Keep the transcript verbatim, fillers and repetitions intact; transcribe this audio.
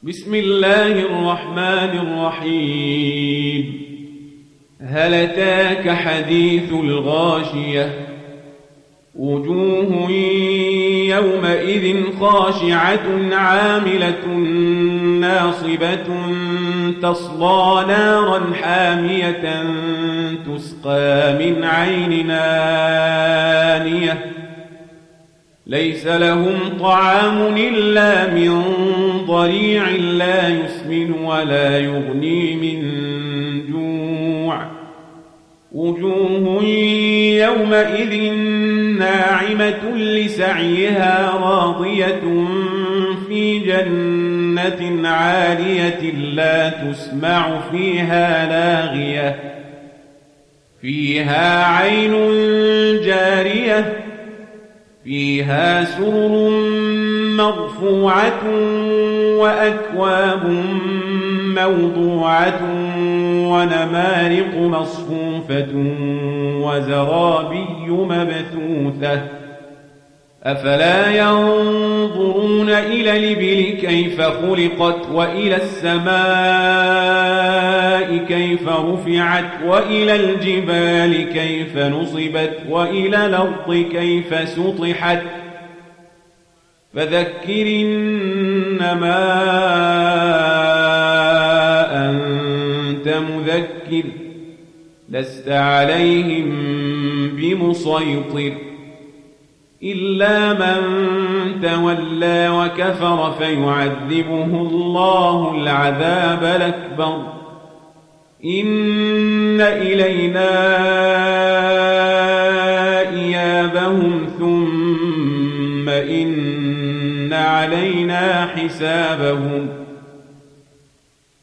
بسم الله الرحمن الرحيم. هل أتاك حديث الغاشية؟ وجوه يومئذ خاشعة عاملة ناصبة تصلى نارا حامية تسقى من عين آنية ليس لهم طعام إلا من ضريع لا يسمن ولا يغني من جوع. وجوه يومئذ ناعمة لسعيها راضية في جنة عالية لا تسمع فيها لاغية فيها عين جارية فيها سرر مرفوعة وأكواب موضوعة ونمارق مصفوفة وزرابي مبثوثة أفلا ينظرون إلى الإبل كيف خلقت وإلى السماء كيف رفعت وإلى الجبال كيف نصبت وإلى الأرض كيف سطحت فذكر إنما أنت مذكر لست عليهم بمسيطر إلا من تولى وكفر فيعذبه الله العذاب الأكبر إن إلينا إيابهم ثم إن علينا حسابهم